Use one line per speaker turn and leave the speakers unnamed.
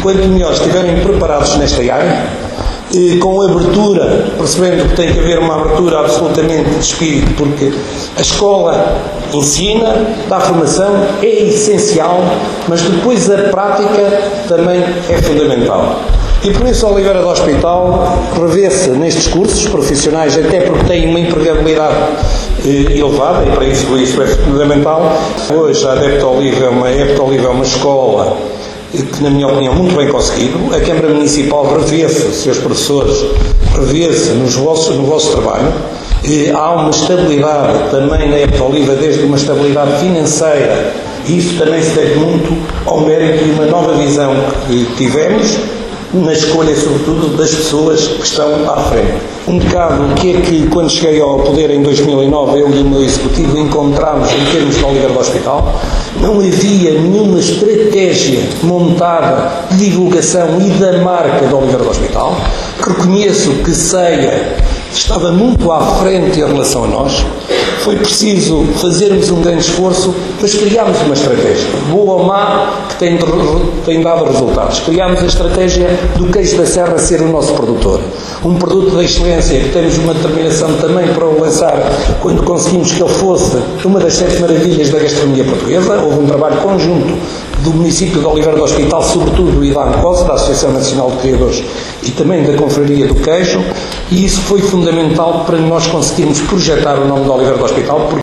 quanto melhor estiverem preparados nesta área, com abertura, percebendo que tem que haver uma abertura absolutamente de espírito, porque a escola ensina, dá formação, é essencial, mas depois a prática também é fundamental. E por isso a Oliveira do Hospital revê-se nestes cursos profissionais, até porque tem uma empregabilidade elevada, e para isso é fundamental. Hoje a Adepto Oliva é uma escola que, na minha opinião, muito bem conseguido. A Câmara Municipal revê-se, os seus professores, revê-se no vosso trabalho. Há uma estabilidade também na Adepto Oliva, desde uma estabilidade financeira, e isso também se deve muito ao mérito de uma nova visão que tivemos na escolha, sobretudo, das pessoas que estão à frente. Um bocado que é que, quando cheguei ao poder em 2009, eu e o meu executivo encontramos, em termos de Oliveira do Hospital, não havia nenhuma estratégia montada de divulgação e da marca de Oliveira do Hospital. Reconheço que Ceia estava muito à frente em relação a nós. Foi preciso fazermos um grande esforço, mas criámos uma estratégia, boa ou má, que tem dado resultados. Criámos a estratégia do queijo da Serra ser o nosso produtor. Um produto de excelência que temos uma determinação também para o lançar quando conseguimos que ele fosse uma das 7 maravilhas da gastronomia portuguesa. Houve um trabalho conjunto do município de Oliveira do Hospital, sobretudo, e da ANCOS, da Associação Nacional de Criadores, e também da Confraria do Queijo, e isso foi fundamental para nós conseguirmos projetar o nome de Oliveira do Hospital.